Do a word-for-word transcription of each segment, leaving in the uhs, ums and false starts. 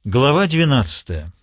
Глава двенадцатая.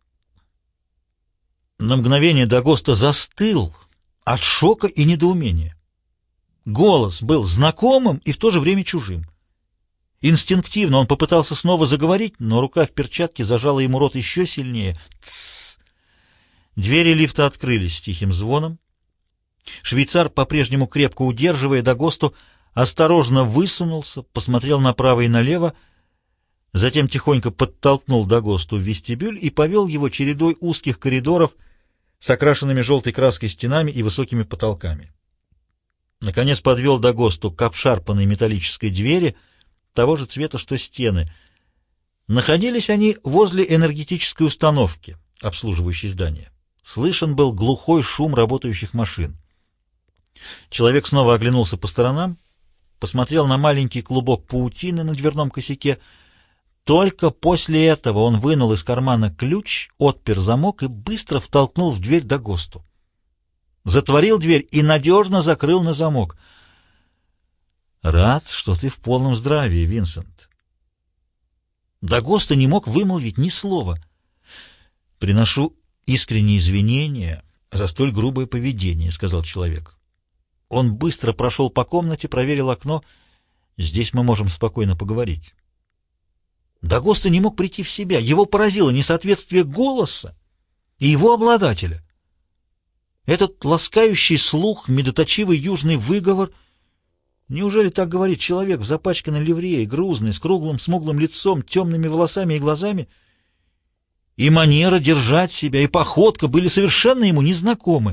На мгновение Дагоста застыл от шока и недоумения. Голос был знакомым и в то же время чужим. Инстинктивно он попытался снова заговорить, но рука в перчатке зажала ему рот еще сильнее. Тссс! Двери лифта открылись с тихим звоном. Швейцар, по-прежнему крепко удерживая Дагосту, осторожно высунулся, посмотрел направо и налево, затем тихонько подтолкнул Дагосту в вестибюль и повел его чередой узких коридоров с окрашенными желтой краской стенами и высокими потолками. Наконец подвел Дагосту к обшарпанной металлической двери того же цвета, что стены. Находились они возле энергетической установки, обслуживающей здание. Слышен был глухой шум работающих машин. Человек снова оглянулся по сторонам, посмотрел на маленький клубок паутины на дверном косяке. Только после этого он вынул из кармана ключ, отпер замок и быстро втолкнул в дверь Дагосту. Затворил дверь и надежно закрыл на замок. «Рад, что ты в полном здравии, Винсент». Дагоста не мог вымолвить ни слова. «Приношу искренние извинения за столь грубое поведение», — сказал человек. Он быстро прошел по комнате, проверил окно. «Здесь мы можем спокойно поговорить». Дагоста не мог прийти в себя. Его поразило несоответствие голоса и его обладателя. Этот ласкающий слух, медоточивый южный выговор. Неужели так говорит человек в запачканной ливрее, грузный, с круглым смуглым лицом, темными волосами и глазами? И манера держать себя, и походка были совершенно ему незнакомы.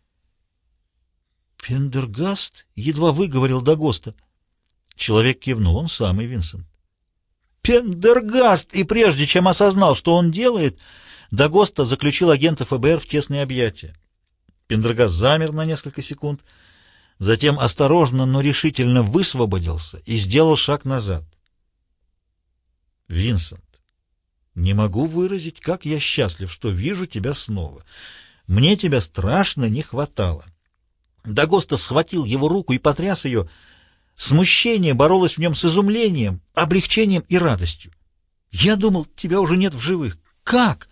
«Пендергаст?» — едва выговорил Дагоста. Человек кивнул. Он самый, Винсент. Пендергаст! И прежде чем осознал, что он делает, Дагоста заключил агента ФБР в тесные объятия. Пендергаст замер на несколько секунд, затем осторожно, но решительно высвободился и сделал шаг назад. «Винсент, не могу выразить, как я счастлив, что вижу тебя снова. Мне тебя страшно не хватало». Дагоста схватил его руку и потряс ее. Смущение боролось в нем с изумлением, облегчением и радостью. «Я думал, тебя уже нет в живых. Как?»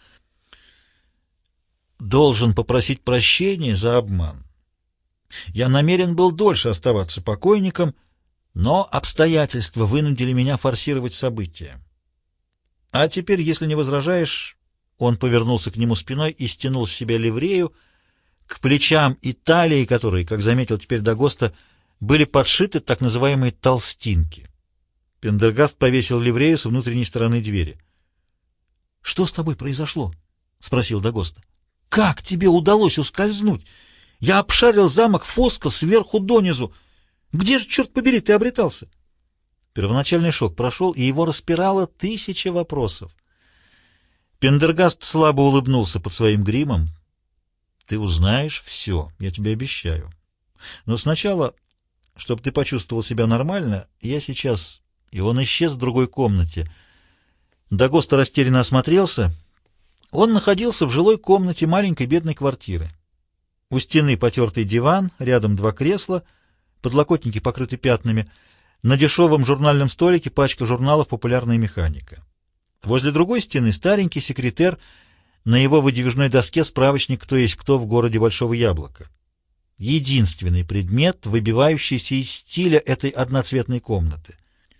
«Должен попросить прощения за обман. Я намерен был дольше оставаться покойником, но обстоятельства вынудили меня форсировать события. А теперь, если не возражаешь...» Он повернулся к нему спиной и стянул с себя ливрею, к плечам и талии которой, как заметил теперь Дагоста, были подшиты так называемые толстинки. Пендергаст повесил ливрею с внутренней стороны двери. — Что с тобой произошло? — спросил Дагоста. — Как тебе удалось ускользнуть? Я обшарил замок Фоско сверху донизу. Где же, черт побери, ты обретался? Первоначальный шок прошел, и его распирало тысяча вопросов. Пендергаст слабо улыбнулся под своим гримом. — Ты узнаешь все, я тебе обещаю. Но сначала... Чтобы ты почувствовал себя нормально, я сейчас...» И он исчез в другой комнате. Дагоста растерянно осмотрелся. Он находился в жилой комнате маленькой бедной квартиры. У стены потертый диван, рядом два кресла, подлокотники покрыты пятнами. На дешевом журнальном столике пачка журналов «Популярная механика». Возле другой стены старенький секретер, на его выдвижной доске справочник «Кто есть кто в городе Большого Яблока». Единственный предмет, выбивающийся из стиля этой одноцветной комнаты.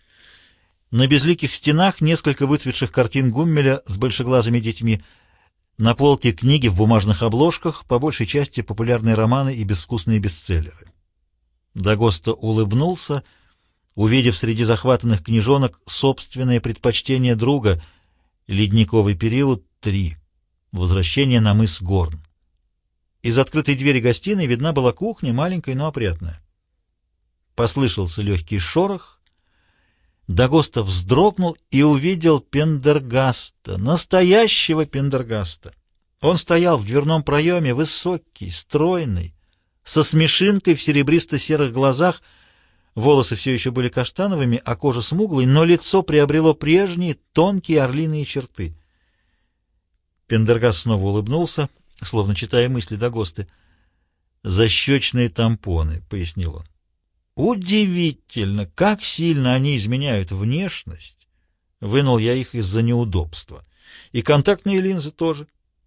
На безликих стенах несколько выцветших картин Гуммеля с большеглазыми детьми, на полке книги в бумажных обложках, по большей части популярные романы и безвкусные бестселлеры. Дагоста улыбнулся, увидев среди захватанных книжонок собственное предпочтение друга «Ледниковый период три. Возвращение на мыс Горн». Из открытой двери гостиной видна была кухня, маленькая, но опрятная. Послышался легкий шорох. Дагоста вздрогнул и увидел Пендергаста, настоящего Пендергаста. Он стоял в дверном проеме, высокий, стройный, со смешинкой в серебристо-серых глазах. Волосы все еще были каштановыми, а кожа смуглой, но лицо приобрело прежние тонкие орлиные черты. Пендергаст снова улыбнулся, словно читая мысли Дагосты. «Защечные тампоны», — пояснил он. «Удивительно, как сильно они изменяют внешность Вынул я их из-за неудобства. И контактные линзы тоже.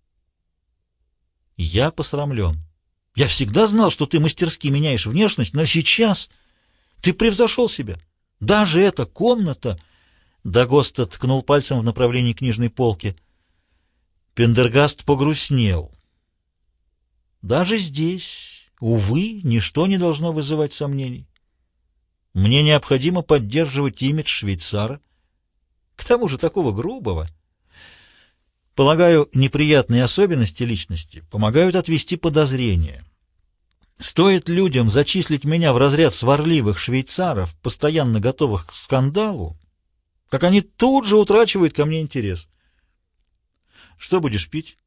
Я посрамлен. Я всегда знал, что ты мастерски меняешь внешность, но сейчас ты превзошел себя. Даже эта комната... Дагоста ткнул пальцем в направлении книжной полки. Пендергаст погрустнел. Даже здесь, увы, ничто не должно вызывать сомнений. Мне необходимо поддерживать имидж швейцара, к тому же такого грубого. Полагаю, неприятные особенности личности помогают отвести подозрения. Стоит людям зачислить меня в разряд сварливых швейцаров, постоянно готовых к скандалу, как они тут же утрачивают ко мне интерес. Что будешь пить?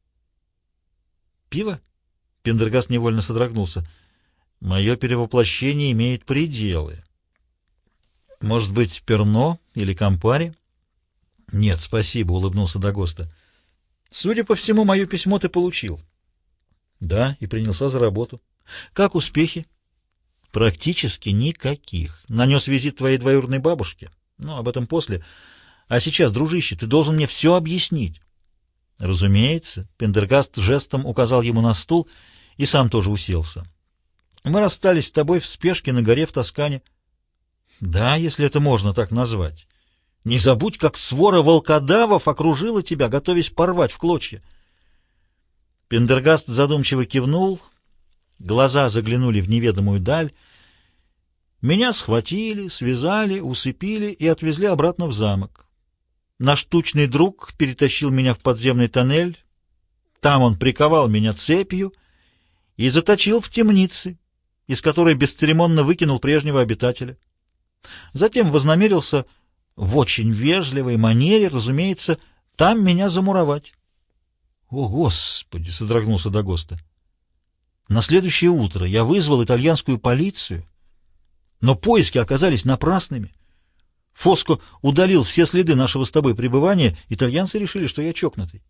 Пиво? Пендергаст невольно содрогнулся. Мое перевоплощение имеет пределы. Может быть, перно или кампари? Нет, спасибо, улыбнулся Дагоста. Судя по всему, мое письмо ты получил. Да, и принялся за работу. Как успехи? Практически никаких. Нанес визит твоей двоюродной бабушке. Ну, об этом после. А сейчас, дружище, ты должен мне все объяснить. Разумеется. Пендергаст жестом указал ему на стул и сам тоже уселся. Мы расстались с тобой в спешке на горе в Тоскане. Да, если это можно так назвать. Не забудь, как свора волкодавов окружила тебя, готовясь порвать в клочья. Пендергаст задумчиво кивнул, глаза заглянули в неведомую даль. Меня схватили, связали, усыпили и отвезли обратно в замок. Наш тучный друг перетащил меня в подземный тоннель. Там он приковал меня цепью и заточил в темнице, из которой бесцеремонно выкинул прежнего обитателя. Затем вознамерился в очень вежливой манере, разумеется, там меня замуровать. — О, Господи! — содрогнулся Дагоста. На следующее утро я вызвал итальянскую полицию, но поиски оказались напрасными. Фоско удалил все следы нашего с тобой пребывания, итальянцы решили, что я чокнутый.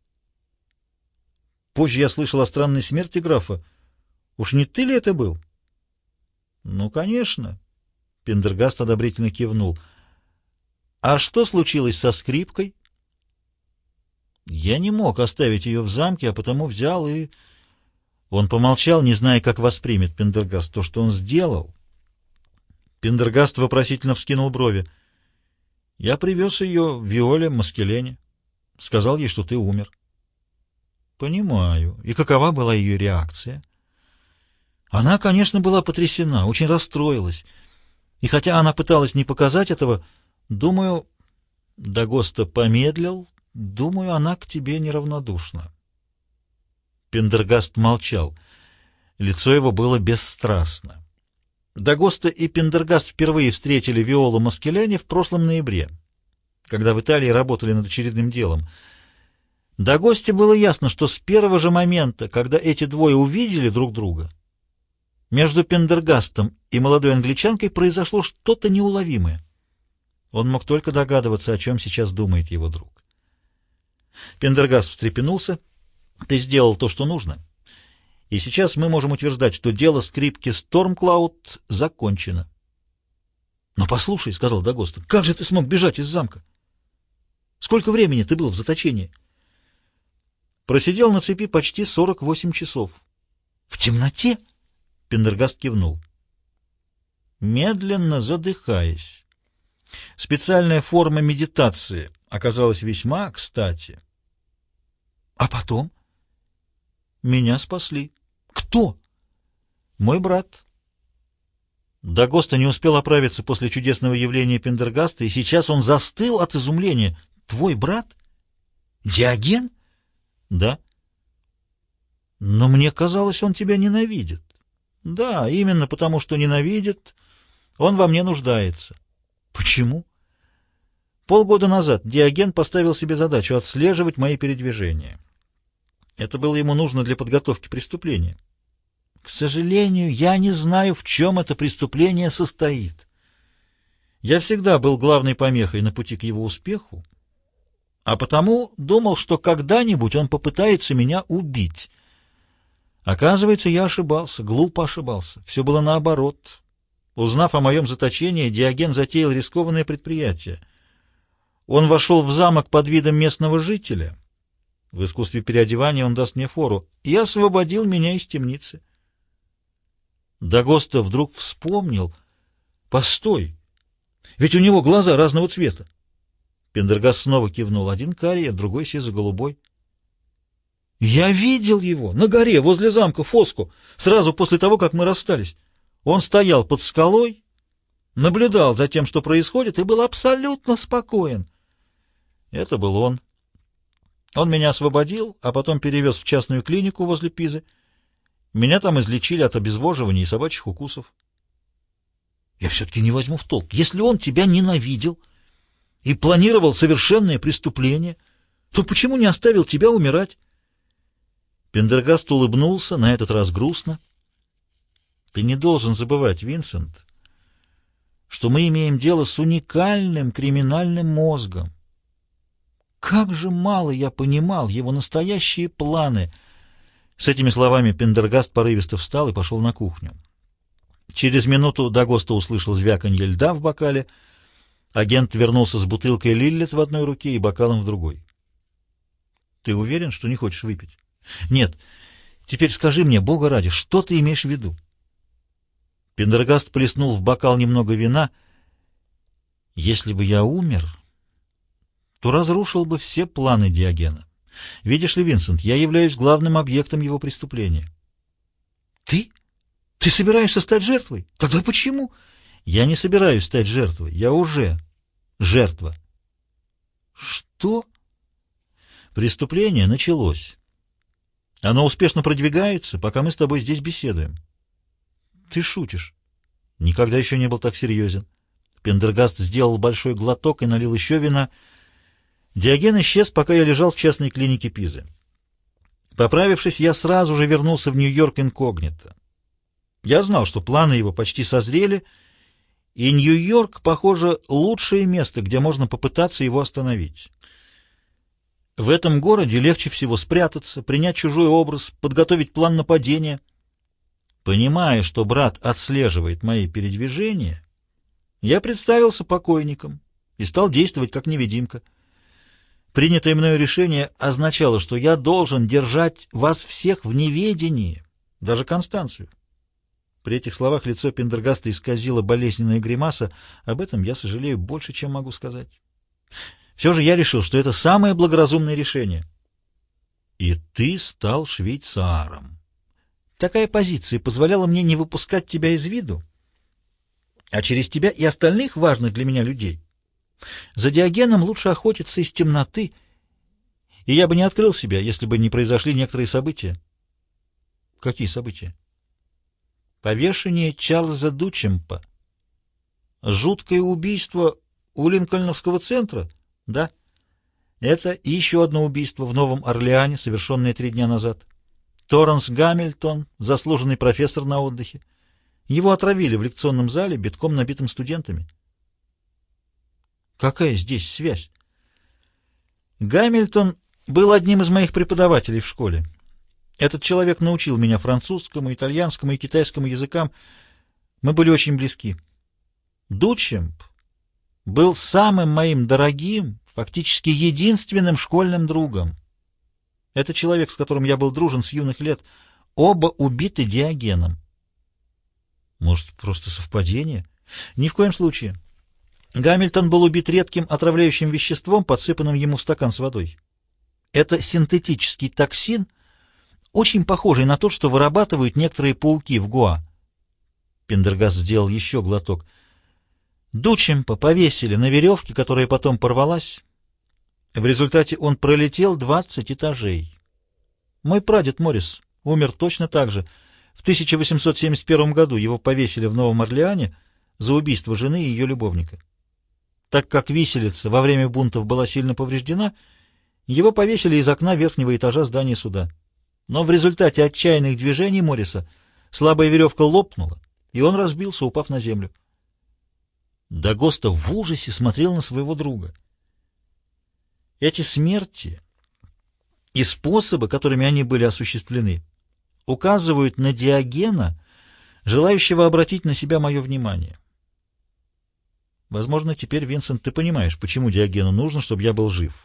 Позже я слышал о странной смерти графа. Уж не ты ли это был? — Ну, конечно. Пендергаст одобрительно кивнул. — А что случилось со скрипкой? — Я не мог оставить ее в замке, а потому взял и... Он помолчал, не зная, как воспримет Пендергаст то, что он сделал. Пендергаст вопросительно вскинул брови. — Я привез ее в Виоле Маскелене. Сказал ей, что ты умер. — Понимаю. И какова была ее реакция? Она, конечно, была потрясена, очень расстроилась. И хотя она пыталась не показать этого, думаю... Дагоста помедлил. Думаю, она к тебе неравнодушна. Пендергаст молчал. Лицо его было бесстрастно. Дагоста и Пендергаст впервые встретили Виолу Маскелене в прошлом ноябре, когда в Италии работали над очередным делом. Дагосте было ясно, что с первого же момента, когда эти двое увидели друг друга, между Пендергастом и молодой англичанкой произошло что-то неуловимое. Он мог только догадываться, о чем сейчас думает его друг. Пендергаст встрепенулся. Ты сделал то, что нужно. И сейчас мы можем утверждать, что дело скрипки Стормклауд закончено. — Но послушай, — сказал Дагоста, — как же ты смог бежать из замка? Сколько времени ты был в заточении? Просидел на цепи почти сорок восемь часов. — В темноте? — Пендергаст кивнул. Медленно задыхаясь. Специальная форма медитации оказалась весьма кстати. — А потом? — Меня спасли. — Кто? — Мой брат. Дагоста не успел оправиться после чудесного явления Пендергаста, и сейчас он застыл от изумления. — Твой брат? Диоген? — Да. — Но мне казалось, он тебя ненавидит. — Да, именно потому, что ненавидит, он во мне нуждается. — Почему? — Полгода назад Диоген поставил себе задачу отслеживать мои передвижения. Это было ему нужно для подготовки преступления. К сожалению, я не знаю, в чем это преступление состоит. Я всегда был главной помехой на пути к его успеху, а потому думал, что когда-нибудь он попытается меня убить. Оказывается, я ошибался, глупо ошибался. Все было наоборот. Узнав о моем заточении, Диоген затеял рискованное предприятие. Он вошел в замок под видом местного жителя. В искусстве переодевания он даст мне фору. И освободил меня из темницы. Дагоста вдруг вспомнил. Постой, ведь у него глаза разного цвета. Пендергаст снова кивнул. Один карий, а другой сизо-голубой. Я видел его на горе возле замка Фоску, сразу после того, как мы расстались. Он стоял под скалой, наблюдал за тем, что происходит, и был абсолютно спокоен. Это был он. Он меня освободил, а потом перевез в частную клинику возле Пизы. Меня там излечили от обезвоживания и собачьих укусов. Я все-таки не возьму в толк. Если он тебя ненавидел и планировал совершенное преступление, то почему не оставил тебя умирать? Пендергаст улыбнулся, на этот раз грустно. Ты не должен забывать, Винсент, что мы имеем дело с уникальным криминальным мозгом. Как же мало я понимал его настоящие планы. С этими словами Пендергаст порывисто встал и пошел на кухню. Через минуту Дагоста услышал звяканье льда в бокале. Агент вернулся с бутылкой Лиллет в одной руке и бокалом в другой. — Ты уверен, что не хочешь выпить? — Нет. Теперь скажи мне, Бога ради, что ты имеешь в виду? Пендергаст плеснул в бокал немного вина. — Если бы я умер, то разрушил бы все планы Диогена. Видишь ли, Винсент, я являюсь главным объектом его преступления. — Ты? Ты собираешься стать жертвой? Тогда почему? — Я не собираюсь стать жертвой. Я уже жертва. — Что? — Преступление началось. Оно успешно продвигается, пока мы с тобой здесь беседуем. — Ты шутишь. — Никогда еще не был так серьезен. Пендергаст сделал большой глоток и налил еще вина. Диоген исчез, пока я лежал в частной клинике Пизы. Поправившись, я сразу же вернулся в Нью-Йорк инкогнито. Я знал, что планы его почти созрели, и Нью-Йорк, похоже, лучшее место, где можно попытаться его остановить. В этом городе легче всего спрятаться, принять чужой образ, подготовить план нападения. Понимая, что брат отслеживает мои передвижения, я представился покойником и стал действовать как невидимка. Принятое мною решение означало, что я должен держать вас всех в неведении, даже Констанцию. При этих словах лицо Пендергаста исказило болезненная гримаса. Об этом я сожалею больше, чем могу сказать. Все же я решил, что это самое благоразумное решение. И ты стал швейцаром. Такая позиция позволяла мне не выпускать тебя из виду, а через тебя и остальных важных для меня людей. За Диогеном лучше охотиться из темноты, и я бы не открыл себя, если бы не произошли некоторые события. Какие события? Повешение Чарльза Дучемпа. Жуткое убийство у Линкольновского центра? Да. Это и еще одно убийство в Новом Орлеане, совершенное три дня назад. Торренс Гамильтон, заслуженный профессор на отдыхе. Его отравили в лекционном зале, битком набитым студентами. Какая здесь связь? Гамильтон был одним из моих преподавателей в школе. Этот человек научил меня французскому, итальянскому и китайскому языкам. Мы были очень близки. Дучемп был самым моим дорогим, фактически единственным школьным другом. Это человек, с которым я был дружен с юных лет. Оба убиты Диогеном. Может, просто совпадение? Ни в коем случае. Гамильтон был убит редким отравляющим веществом, подсыпанным ему в стакан с водой. Это синтетический токсин, очень похожий на тот, что вырабатывают некоторые пауки в Гоа. Пендергаст сделал еще глоток. Дучемпа повесили на веревке, которая потом порвалась. В результате он пролетел двадцать этажей. Мой прадед Моррис умер точно так же. В тысяча восемьсот семьдесят первом году его повесили в Новом Орлеане за убийство жены и ее любовника. Так как виселица во время бунтов была сильно повреждена, его повесили из окна верхнего этажа здания суда. Но в результате отчаянных движений Морриса слабая веревка лопнула, и он разбился, упав на землю. Дагоста в ужасе смотрел на своего друга. Эти смерти и способы, которыми они были осуществлены, указывают на Диогена, желающего обратить на себя мое внимание. Возможно, теперь, Винсент, ты понимаешь, почему Диогену нужно, чтобы я был жив.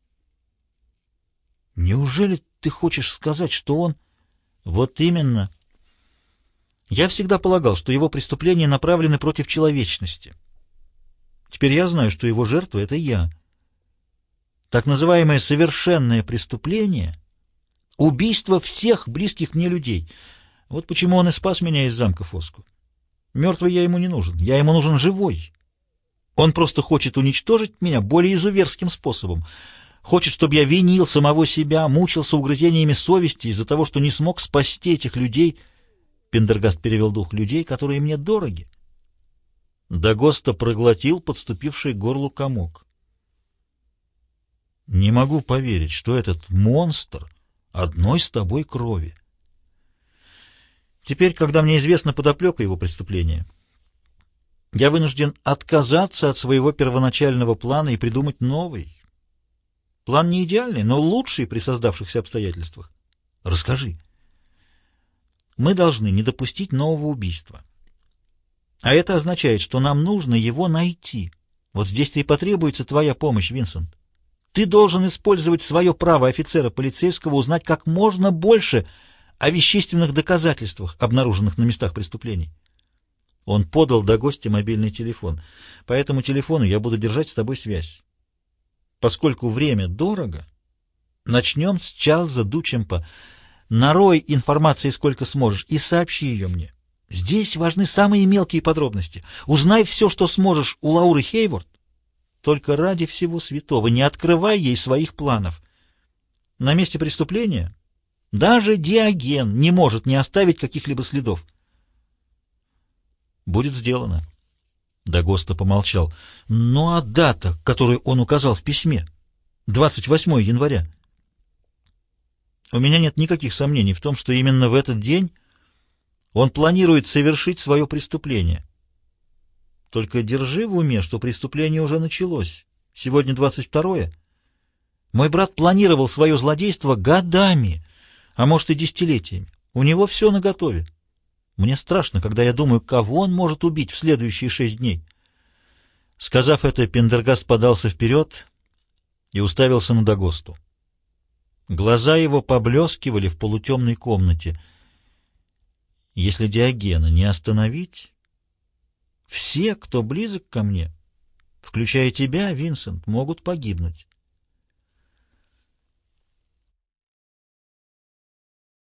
Неужели ты хочешь сказать, что он... Вот именно. Я всегда полагал, что его преступления направлены против человечности. Теперь я знаю, что его жертва — это я. Так называемое совершенное преступление — убийство всех близких мне людей. Вот почему он и спас меня из замка Фоску. Мертвый я ему не нужен, я ему нужен живой. Он просто хочет уничтожить меня более изуверским способом. Хочет, чтобы я винил самого себя, мучился угрызениями совести из-за того, что не смог спасти этих людей. Пендергаст перевел дух. Людей, которые мне дороги. Дагоста проглотил подступивший к горлу комок. Не могу поверить, что этот монстр одной с тобой крови. Теперь, когда мне известна подоплека его преступления, я вынужден отказаться от своего первоначального плана и придумать новый. План не идеальный, но лучший при создавшихся обстоятельствах. Расскажи. Мы должны не допустить нового убийства. А это означает, что нам нужно его найти. Вот здесь-то и потребуется твоя помощь, Винсент. Ты должен использовать свое право офицера полицейского узнать как можно больше о вещественных доказательствах, обнаруженных на местах преступлений. Он подал Дагосте мобильный телефон. По этому телефону я буду держать с тобой связь. Поскольку время дорого, начнем с Чарльза Дучемпа. Нарой информации сколько сможешь и сообщи ее мне. Здесь важны самые мелкие подробности. Узнай все, что сможешь у Лауры Хейворд. Только ради всего святого не открывай ей своих планов. На месте преступления даже Диоген не может не оставить каких-либо следов. Будет сделано. Дагоста помолчал. Ну а дата, которую он указал в письме? двадцать восьмое января. У меня нет никаких сомнений в том, что именно в этот день он планирует совершить свое преступление. Только держи в уме, что преступление уже началось. Сегодня двадцать второе. Мой брат планировал свое злодейство годами, а может и десятилетиями. У него все наготове. Мне страшно, когда я думаю, кого он может убить в следующие шесть дней. Сказав это, Пендергаст подался вперед и уставился на Дагосту. Глаза его поблескивали в полутемной комнате. Если Диогена не остановить, все, кто близок ко мне, включая тебя, Винсент, могут погибнуть.